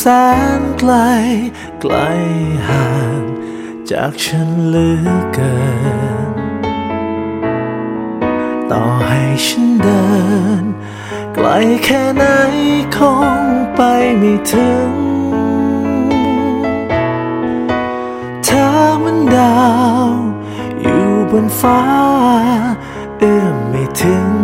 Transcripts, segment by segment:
นไกลไกลห่างจากฉันเหลือเกินต่อให้ฉันเดินไกลแค่ไหนคงไปไม่ถึงเธอเหมือนดาวอยู่บนฟ้าเอื้อมไม่ถึง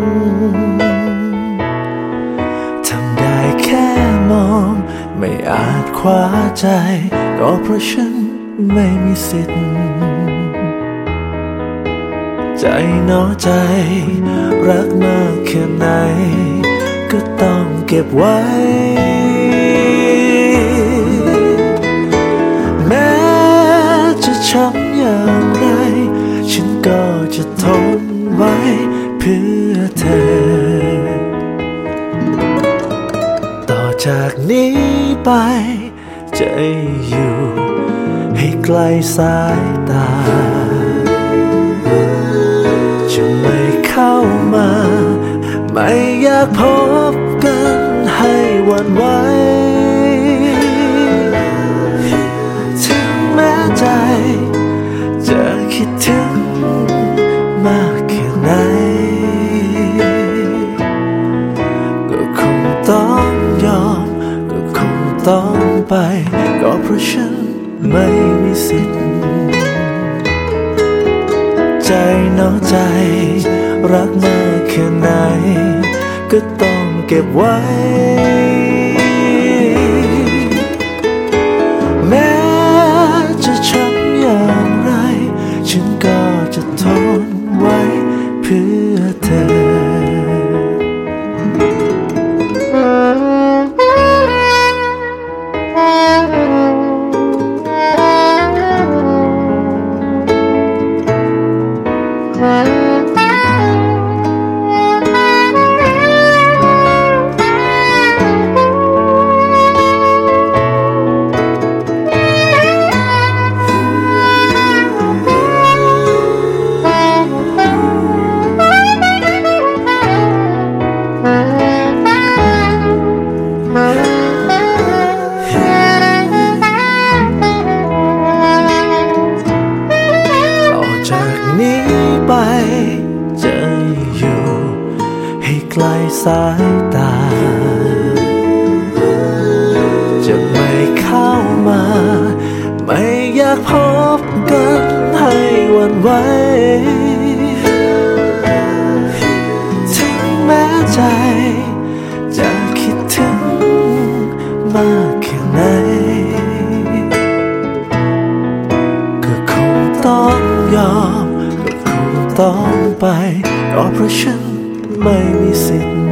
ทำได้แค่มองไม่อาจคว้าใจก็เพราะฉันไม่มีสิทธิ์ใจหนอใจรักมากแค่ไหนก็ต้องเก็บไว้แม้จะช้ำอย่างไรฉันก็จะทนไว้เพื่อเธอต่อจากนี้ไปจะอยู่ให้ไกลสายตาจะไม่เข้ามาไม่อยากพบกันให้หวั่นไหวถึงแม้ใจจะคิดถึงมากแค่ไหนก็คงต้องยอมก็คงต้องไปก็เพราะฉันไม่มีสิทธิ์ใจหนอใจรักมากแค่ไหนก็ต้องเก็บไว้แม้จะช้ำอย่างไรฉันก็จะทนไว้เพื่อเธอนี้ไปจะอยู่ให้ไกลสายตาจะไม่เข้ามาไม่อยากพบกันให้หวั่นไหวถึงแม้ใจจะคิดถึงมากแค่ไหนก็คงต้องยอมต้องไปก็เพราะฉันไม่มีสิทธิ์